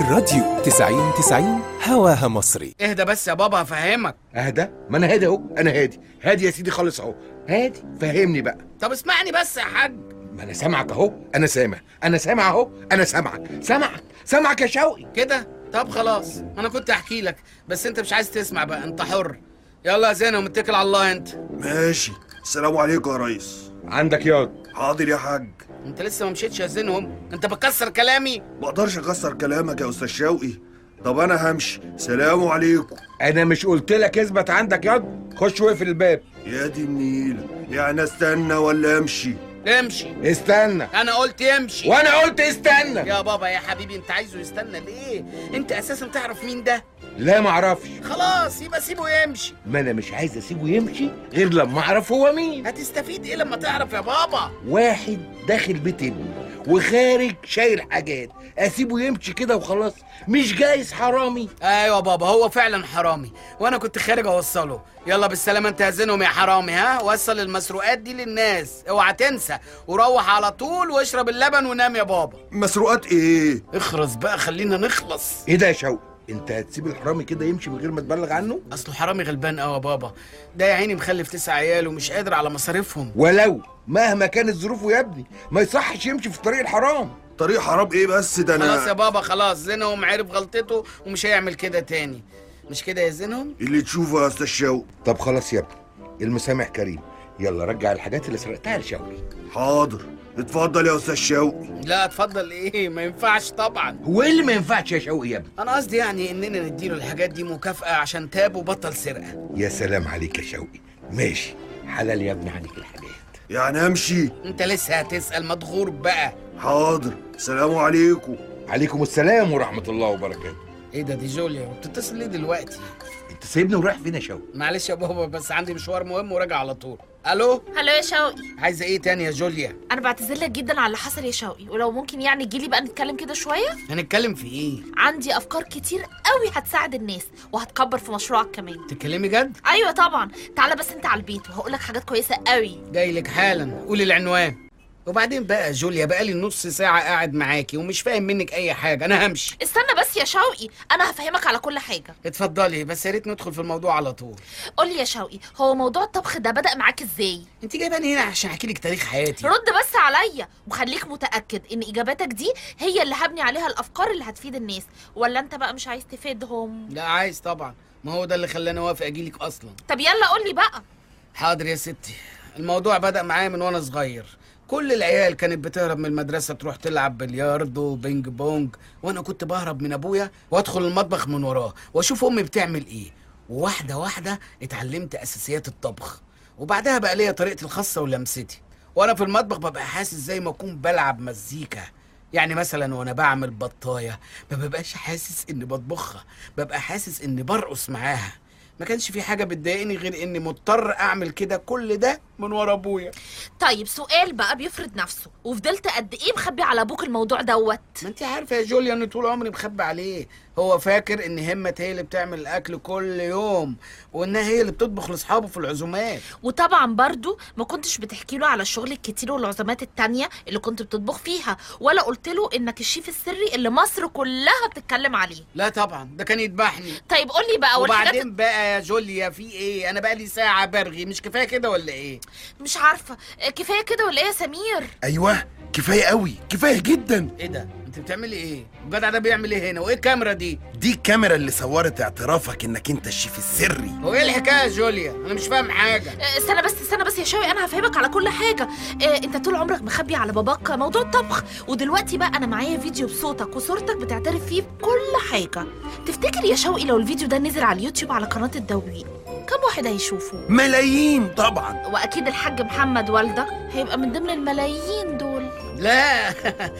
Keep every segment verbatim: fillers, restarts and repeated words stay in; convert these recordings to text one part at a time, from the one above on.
الراديو تسعين تسعين هواها مصري. اهدى بس يا بابا هفهمك. اهدى؟ ما انا هادي اهو، انا هادي هادي يا سيدي خالص اهو، هادي. فهمني بقى. طب اسمعني بس يا حاج. ما انا سامعك اهو، انا سامع انا سامع اهو، انا سامعك سامعك سامعك يا شوقي. كده طب خلاص، انا كنت احكي لك بس انت مش عايز تسمع بقى، انت حر. يلا يا زينة ومتكل على الله. انت ماشي. السلام عليكم يا ريس. عندك ياض؟ حاضر يا حاج. انت لسه ما مشيتش يا زينهم؟ انت بتكسر كلامي. ما اقدرش اكسر كلامك يا استاذ شوقي. طب انا همشي، سلام عليكم. انا مش قلت لك اثبت عندك ياض؟ خش واقفل الباب. يا دي النيله، يعني استنى ولا امشي؟ امشي. استنى. انا قلت امشي. وانا قلت استنى. يا بابا يا حبيبي، انت عايزه يستنى ليه؟ انت اساسا تعرف مين ده؟ لا معرفش. خلاص يبقى سيبه يمشي. ما انا مش عايز اسيبه يمشي غير لما اعرف هو مين. هتستفيد ايه لما تعرف يا بابا؟ واحد داخل بيت ابني وخارج شايل حاجات، اسيبه يمشي كده وخلاص؟ مش جايز حرامي؟ ايوه بابا، هو فعلا حرامي وانا كنت خارج اوصله. يلا بالسلامه انت يا زينهم يا حرامي. ها، وصل المسروقات دي للناس، اوعى تنسى، وروح على طول واشرب اللبن ونام يا بابا. مسروقات ايه؟ اخرس بقى خلينا نخلص. ايه ده يا شوقي؟ انت هتسيب الحرامي كده يمشي من غير ما تبلغ عنه؟ اصله حرامي غلبان قوي يا بابا، ده يا عيني مخلف تسع عيال ومش قادر على مصاريفهم. ولو مهما كانت ظروفه يا ابني ما يصحش يمشي في طريق الحرام. طريق حرام ايه بس؟ ده انا خلاص يا بابا خلاص، زينهم عرف غلطته ومش هيعمل كده تاني. مش كده يا زينهم؟ اللي تشوفه يا استاذ شوقي. طب خلاص يا ابني، المسامح كريم. يلا رجع الحاجات اللي سرقتها لشوقي. حاضر. اتفضل يا استاذ شوقي. لا اتفضل ايه؟ ما ينفعش طبعا. هو ايه اللي ما ينفعش يا شوقي يا ابني؟ انا قصدي يعني اننا نديله الحاجات دي مكافأة عشان تاب وبطل سرقة. يا سلام عليك يا شوقي. ماشي، حلال يا ابني عليك الحاجات. يعني امشي؟ انت لسه هتسأل؟ مضغور بقى. حاضر. سلام عليكم. عليكم السلام ورحمة الله وبركاته. ايه ده؟ دي جوليا بتتصل ليه دلوقتي؟ انت سايبني ورايح فين يا شوقي؟ معلش يا بابا بس عندي مشوار مهم وراجع على طول. الو. هلو يا شوقي. عايزه ايه تاني يا جوليا؟ انا بعتذر لك جدا على اللي حصل يا شوقي، ولو ممكن يعني تجيلي بقى نتكلم كده شويه. هنتكلم في ايه؟ عندي افكار كتير قوي هتساعد الناس وهتكبر في مشروعك كمان. تتكلمي جد؟ ايوه طبعا. تعالى بس انت على البيت وهقول لك حاجات كويسه قوي. جاي لك حالا، قولي العنوان. وبعدين بقى يا جوليا، بقالي نص ساعه قاعد معاكي ومش فاهم منك اي حاجه، انا همشي. استنى بس يا شوقي، انا هفهمك على كل حاجه. اتفضلي، بس يا ريت ندخل في الموضوع على طول. قولي يا شوقي، هو موضوع الطبخ ده بدأ معاك ازاي؟ انت جايباني هنا عشان احكي لك تاريخ حياتي. رد بس عليا وخليك متاكد ان اجاباتك دي هي اللي هبني عليها الافكار اللي هتفيد الناس، ولا انت بقى مش عايز تفيدهم؟ لا عايز طبعا، ما هو ده اللي خلاني اوافق اجيلك اصلا. طب يلا قولي بقى. حاضر يا ستي. الموضوع بدأ معايا من وانا صغير. كل العيال كانت بتهرب من المدرسة تروح تلعب بلياردو وبينج بونج، وانا كنت بهرب من ابويا وادخل المطبخ من وراه واشوف امي بتعمل ايه، وواحدة واحدة اتعلمت اساسيات الطبخ، وبعدها بقى ليا طريقتي الخاصة ولمستي. وانا في المطبخ ببقى حاسس زي ما اكون بلعب مزيكا. يعني مثلا وانا بعمل بطاية ما ببقاش حاسس اني بطبخها، ببقى حاسس اني برقص معاها. ما كانش في حاجة بتضايقني غير اني مضطر اعمل كده، كل ده من ورا ابويا. طيب سؤال بقى بيفرض نفسه، وفضلت قد ايه مخبي على ابوك الموضوع دوت؟ ما انت عارفه يا جوليا ان طول عمري مخبي عليه. هو فاكر ان همت هي اللي بتعمل الاكل كل يوم، وانها هي اللي بتطبخ لاصحابه في العزومات. وطبعا برضو ما كنتش بتحكي له على الشغل الكتير والعزومات التانية اللي كنت بتطبخ فيها، ولا قلت له انك الشيف السري اللي مصر كلها بتتكلم عليه. لا طبعا، ده كان يذبحني. طيب قولي بقى. وبعدين بقى يا جوليا في ايه؟ انا بقى لي ساعه برغي، مش كفايه كده ولا ايه؟ مش عارفه كفايه كده ولا ايه يا سمير؟ ايوه كفايه قوي، كفايه جدا. ايه ده؟ انت بتعملي ايه؟ الجدع ده بيعمل ايه هنا؟ وايه الكاميرا دي؟ دي الكاميرا اللي صورت اعترافك انك انت الشيف السري. هو ايه الحكايه يا جوليا؟ انا مش فاهم حاجه. استنى بس استنى بس يا شوقي، انا هفهمك على كل حاجه. اه انت طول عمرك مخبي على باباك موضوع الطبخ، ودلوقتي بقى انا معايا فيديو بصوتك وصورتك بتعترف فيه بكل حاجه. تفتكر يا شوقي لو الفيديو ده نزل على اليوتيوب على قناه الدواوين كم واحد هيشوفه؟ ملايين طبعا. واكيد الحاج محمد والدك هيبقى من ضمن الملايين دول. لا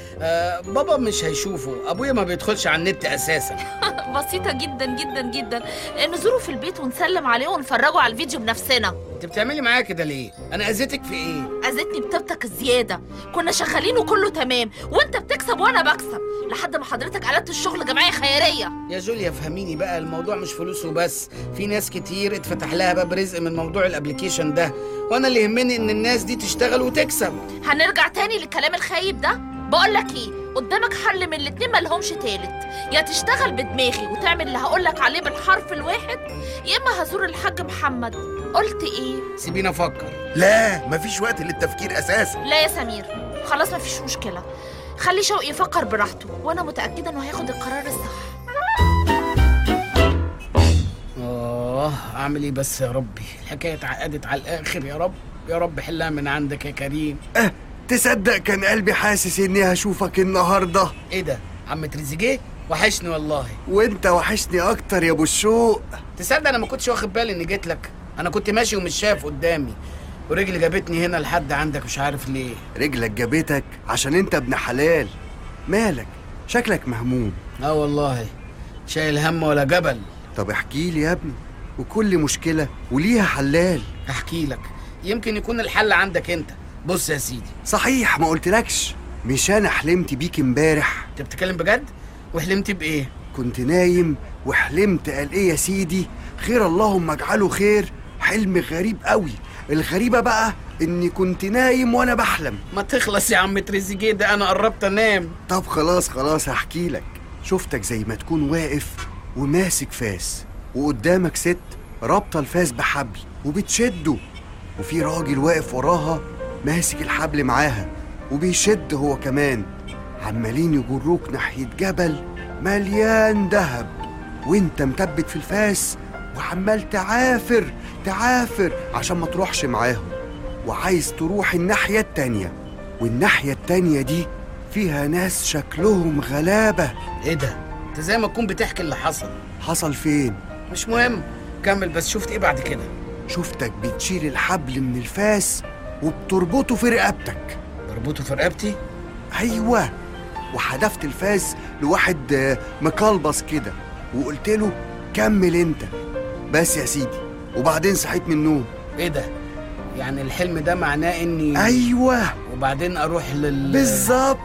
آه بابا مش هيشوفه، ابويا ما بيدخلش على النت اساسا. بسيطه جدا جدا جدا، نزوره في البيت ونسلم عليه ونفرجه على الفيديو بنفسنا. انت بتعملي معايا كده ليه؟ انا اذيتك في ايه؟ اذيتني بطيبتك الزياده. كنا شغالين وكله تمام، وانت بتكسب وانا بكسب، لحد ما حضرتك قلبت الشغل جمعيه خيريه. يا جوليا فهميني بقى، الموضوع مش فلوس وبس، في ناس كتير اتفتح لها باب رزق من موضوع الابليكيشن ده، وانا اللي يهمني ان الناس دي تشتغل وتكسب. هنرجع تاني للكلام الخايب ده؟ بقول لك ايه، قدامك حل من الاتنين مالهمش تالت، يا تشتغل بدماغي وتعمل اللي هقولك عليه بالحرف الواحد، يا اما هزور الحاج محمد. قلت ايه؟ سيبيني افكر. لا مفيش وقت للتفكير اساسا. لا يا سمير خلاص مفيش مشكله، خلي شوقي يفكر براحته وانا متاكده انه هياخد القرار الصح. اه اعمل ايه بس يا ربي، الحكايه اتعقدت على الاخر. يا رب يا رب حلها من عندك يا كريم. أه تصدق كان قلبي حاسس اني هشوفك النهارده. ايه ده عم تريزيجيه؟ وحشني والله. وانت وحشني اكتر يا ابو الشوق. تصدق انا ما كنتش واخد بالي اني جيت لك، انا كنت ماشي ومش شايف قدامي، ورجلي جابتني هنا لحد عندك مش عارف ليه. رجلك جابتك عشان انت ابن حلال. مالك شكلك مهموم. اه والله شايل هم ولا جبل. طب احكي لي يا ابني، وكل مشكله وليها حلال. احكي لك يمكن يكون الحل عندك انت. بص يا سيدي. صحيح ما قلتلكش، مش انا حلمت بيك امبارح؟ انت بتتكلم بجد؟ وحلمت بايه؟ كنت نايم وحلمت. قال ايه يا سيدي؟ خير اللهم اجعله خير. حلم غريب قوي. الغريبه بقى اني كنت نايم وانا بحلم. ما تخلص يا عم تريزيجيه، ده انا قربت انام. طب خلاص خلاص هحكي لك. شفتك زي ما تكون واقف وماسك فاس، وقدامك ست رابطه الفاس بحبل وبتشده، وفي راجل واقف وراها ماسك الحبل معاها وبيشد هو كمان. عمالين يجروك ناحيه جبل مليان دهب، وانت مثبت في الفاس وعمال تعافر تعافر عشان ما تروحش معاهم، وعايز تروح الناحيه التانيه، والناحيه التانيه دي فيها ناس شكلهم غلابه. ايه ده؟ انت زي ما تكون بتحكي اللي حصل. حصل فين؟ مش مهم كمل، بس شفت ايه بعد كده؟ شفتك بتشيل الحبل من الفاس وبتربطه في رقبتك. بربطه في رقبتي؟ ايوه، وحدفت الفاس لواحد مكلبص كده وقلت له كمل انت بس يا سيدي، وبعدين صحيت من النوم. ايه ده؟ يعني الحلم ده معناه اني ايوه وبعدين اروح لل بالظبط.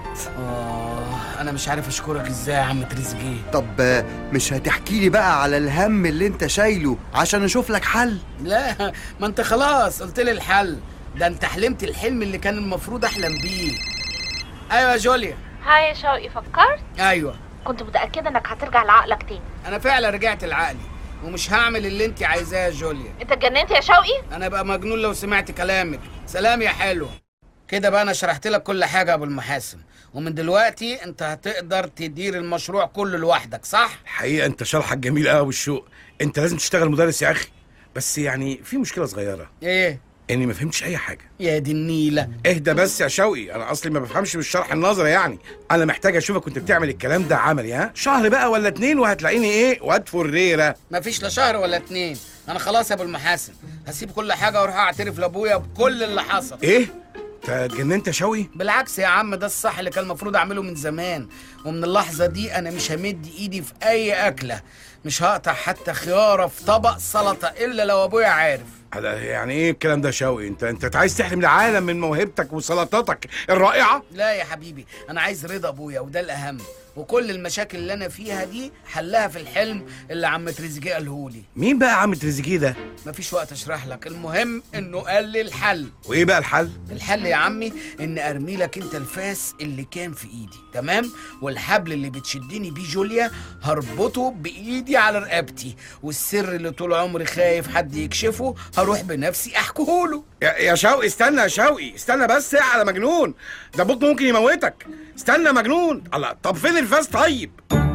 اه انا مش عارف اشكرك ازاي يا عم تريزيجيه. طب مش هتحكي لي بقى على الهم اللي انت شايله عشان اشوف لك حل؟ لا ما انت خلاص قلت لي الحل، ده انت حلمت الحلم اللي كان المفروض احلم بيه. ايوه يا جوليا. هاي يا شوقي فكرت؟ ايوه كنت متاكده انك هترجع لعقلك تاني. انا فعلا رجعت لعقلي ومش هعمل اللي انت عايزاه يا جوليا. انت اتجننت يا شوقي؟ انا بقى مجنون لو سمعت كلامك. سلام يا حلو. كده بقى انا شرحت لك كل حاجه يا ابو المحاسن، ومن دلوقتي انت هتقدر تدير المشروع كله لوحدك، صح؟ الحقيقه انت شرحك جميل قوي والشوق. انت لازم تشتغل مدرس يا اخي، بس يعني في مشكله صغيره. ايه؟ اني ما فهمتش اي حاجه. يا دي النيله. اهدى بس يا شوقي، انا اصلي ما بفهمش بالشرح النظري، يعني انا محتاج اشوفك كنت بتعمل الكلام ده عملي. ها شهر بقى ولا اتنين وهتلاقيني ايه واد فريره. مفيش لا شهر ولا اتنين. انا خلاص يا ابو المحاسن هسيب كل حاجه واروح اعترف لابويا بكل اللي حصل. ايه؟ انت اتجننت يا شوقي؟ بالعكس يا عم، ده الصح اللي كان المفروض اعمله من زمان، ومن اللحظه دي انا مش همد ايدي في اي اكله، مش هقطع حتى خياره في طبق سلطه الا لو ابويا عارف. هذا يعني ايه الكلام ده يا شوقي؟ انت انت عايز تحرم العالم من موهبتك وسلطاتك الرائعه؟ لا يا حبيبي، انا عايز رضا ابويا وده الاهم، وكل المشاكل اللي انا فيها دي حلها في الحلم اللي عم تريزيجيه قالهولي. مين بقى عم تريزيجيه ده؟ مفيش وقت اشرح لك، المهم انه قال لي الحل. وايه بقى الحل؟ الحل يا عمي ان ارمي لك انت الفاس اللي كان في ايدي، تمام؟ والحبل اللي بتشدني بيه جوليا هربطه بايدي على رقبتي، والسر اللي طول عمري خايف حد يكشفه هروح بنفسي احكيهوله. يا يا شوقي استنى يا شوقي استنى بس على مجنون، ده ابوك ممكن يموتك. استنى مجنون. الله، طب فين الفاس طيب؟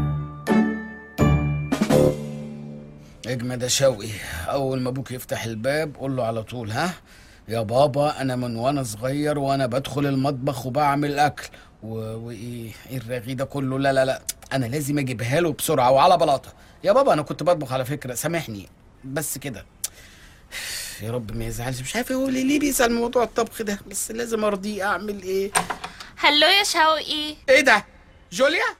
اجمد يا شوقي، اول ما ابوك يفتح الباب قول له على طول ها يا بابا انا من وانا صغير وانا بدخل المطبخ وبعمل اكل و... وايه ايه الرغي ده كله؟ لا لا لا انا لازم اجيبها له بسرعه وعلى بلاطه. يا بابا انا كنت بطبخ على فكره، سامحني بس كده. يا رب ما يزعلش، مش عارف هو ليه بيسأل موضوع الطبخ ده، بس لازم ارضيه. اعمل ايه؟ هلو يا شوقي. ايه ده؟ جوليا؟